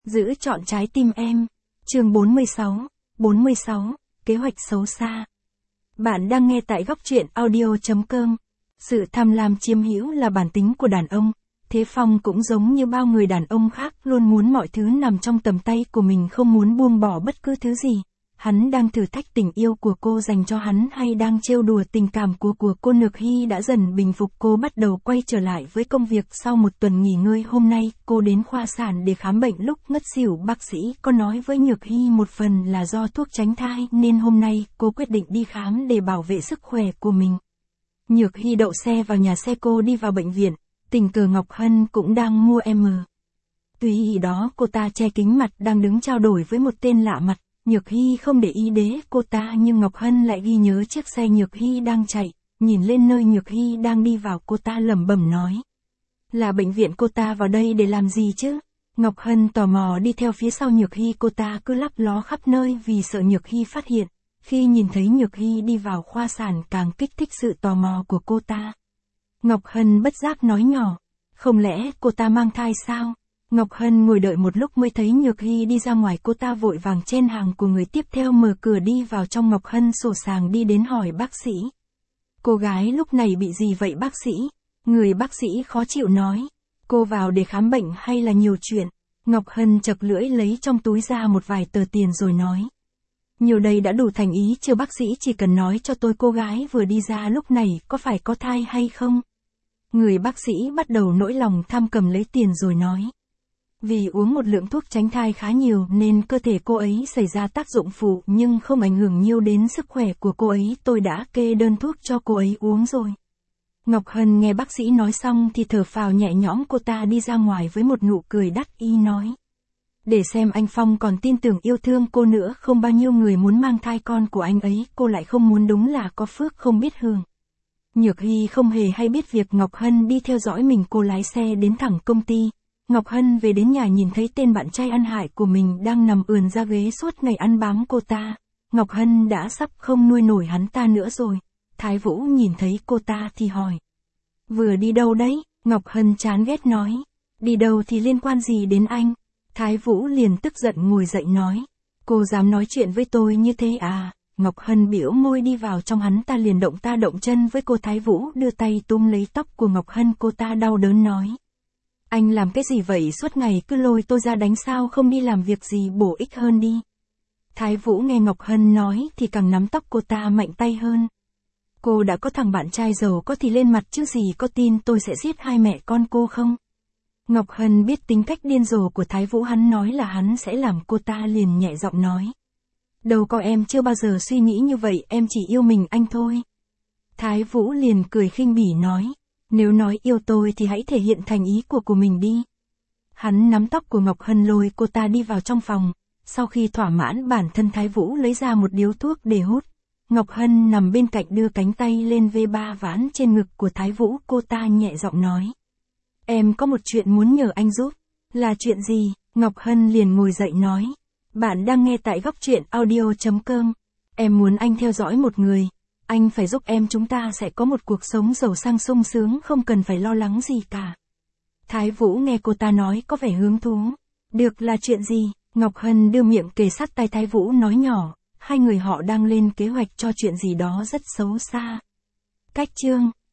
Giữ trọn trái tim em. Chương 46, kế hoạch xấu xa. Bạn đang nghe tại góc truyện audio.com. Sự tham lam chiếm hữu là bản tính của đàn ông. Thế Phong cũng giống như bao người đàn ông khác, luôn muốn mọi thứ nằm trong tầm tay của mình, không muốn buông bỏ bất cứ thứ gì. Hắn đang thử thách tình yêu của cô dành cho hắn hay đang trêu đùa tình cảm của cô Nhược Hy đã dần bình phục. Cô bắt đầu quay trở lại với công việc sau một tuần nghỉ ngơi. Hôm nay, cô đến khoa sản để khám bệnh. Lúc ngất xỉu, bác sĩ có nói với Nhược Hy một phần là do thuốc tránh thai, nên hôm nay cô quyết định đi khám để bảo vệ sức khỏe của mình. Nhược Hy đậu xe vào nhà xe, cô đi vào bệnh viện. Tình cờ Ngọc Hân cũng đang mua Tuy đó cô ta che kính mặt đang đứng trao đổi với một tên lạ mặt. Nhược Hy không để ý đến cô ta, nhưng Ngọc Hân lại ghi nhớ chiếc xe Nhược Hy đang chạy. Nhìn lên nơi Nhược Hy đang đi vào, cô ta lẩm bẩm nói: là bệnh viện, cô ta vào đây để làm gì chứ? Ngọc Hân tò mò đi theo phía sau Nhược Hy, cô ta cứ lắp ló khắp nơi vì sợ Nhược Hy phát hiện. Khi nhìn thấy Nhược Hy đi vào khoa sản, càng kích thích sự tò mò của cô ta. Ngọc Hân bất giác nói nhỏ: không lẽ cô ta mang thai sao? Ngọc Hân ngồi đợi một lúc mới thấy Nhược Hy đi ra ngoài, cô ta vội vàng chen hàng của người tiếp theo mở cửa đi vào trong. Ngọc Hân sổ sàng đi đến hỏi bác sĩ: cô gái lúc này bị gì vậy bác sĩ? Người bác sĩ khó chịu nói: cô vào để khám bệnh hay là nhiều chuyện? Ngọc Hân chật lưỡi lấy trong túi ra một vài tờ tiền rồi nói: nhiều đây đã đủ thành ý chưa bác sĩ, chỉ cần nói cho tôi cô gái vừa đi ra lúc này có phải có thai hay không? Người bác sĩ bắt đầu nỗi lòng tham, cầm lấy tiền rồi nói: vì uống một lượng thuốc tránh thai khá nhiều nên cơ thể cô ấy xảy ra tác dụng phụ, nhưng không ảnh hưởng nhiều đến sức khỏe của cô ấy, tôi đã kê đơn thuốc cho cô ấy uống rồi. Ngọc Hân nghe bác sĩ nói xong thì thở phào nhẹ nhõm, cô ta đi ra ngoài với một nụ cười đắc ý nói: để xem anh Phong còn tin tưởng yêu thương cô nữa không, bao nhiêu người muốn mang thai con của anh ấy, cô lại không muốn, đúng là có phước không biết hưởng. Nhược Hy không hề hay biết việc Ngọc Hân đi theo dõi mình, cô lái xe đến thẳng công ty. Ngọc Hân về đến nhà nhìn thấy tên bạn trai ăn hại của mình đang nằm ườn ra ghế suốt ngày ăn bám cô ta. Ngọc Hân đã sắp không nuôi nổi hắn ta nữa rồi. Thái Vũ nhìn thấy cô ta thì hỏi: vừa đi đâu đấy? Ngọc Hân chán ghét nói: đi đâu thì liên quan gì đến anh? Thái Vũ liền tức giận ngồi dậy nói: cô dám nói chuyện với tôi như thế à? Ngọc Hân biểu môi đi vào trong, hắn ta liền động ta động chân với cô. Thái Vũ đưa tay túm lấy tóc của Ngọc Hân, cô ta đau đớn nói: anh làm cái gì vậy, suốt ngày cứ lôi tôi ra đánh, sao không đi làm việc gì bổ ích hơn đi? Thái Vũ nghe Ngọc Hân nói thì càng nắm tóc cô ta mạnh tay hơn. Cô đã có thằng bạn trai giàu có thì lên mặt chứ gì, có tin tôi sẽ giết hai mẹ con cô không? Ngọc Hân biết tính cách điên rồ của Thái Vũ, hắn nói là hắn sẽ làm, cô ta liền nhẹ giọng nói: đâu có, em chưa bao giờ suy nghĩ như vậy, em chỉ yêu mình anh thôi. Thái Vũ liền cười khinh bỉ nói: nếu nói yêu tôi thì hãy thể hiện thành ý của mình đi. Hắn nắm tóc của Ngọc Hân lôi cô ta đi vào trong phòng. Sau khi thỏa mãn bản thân, Thái Vũ lấy ra một điếu thuốc để hút. Ngọc Hân nằm bên cạnh đưa cánh tay lên V3 ván trên ngực của Thái Vũ, cô ta nhẹ giọng nói: em có một chuyện muốn nhờ anh giúp. Là chuyện gì? Ngọc Hân liền ngồi dậy nói: bạn đang nghe tại góc truyện audio.com. Em muốn anh theo dõi một người. Anh phải giúp em, chúng ta sẽ có một cuộc sống giàu sang sung sướng, không cần phải lo lắng gì cả. Thái Vũ nghe cô ta nói có vẻ hứng thú. Được, là chuyện gì? Ngọc Hân đưa miệng kề sát tai Thái Vũ nói nhỏ: hai người họ đang lên kế hoạch cho chuyện gì đó rất xấu xa. Cách chương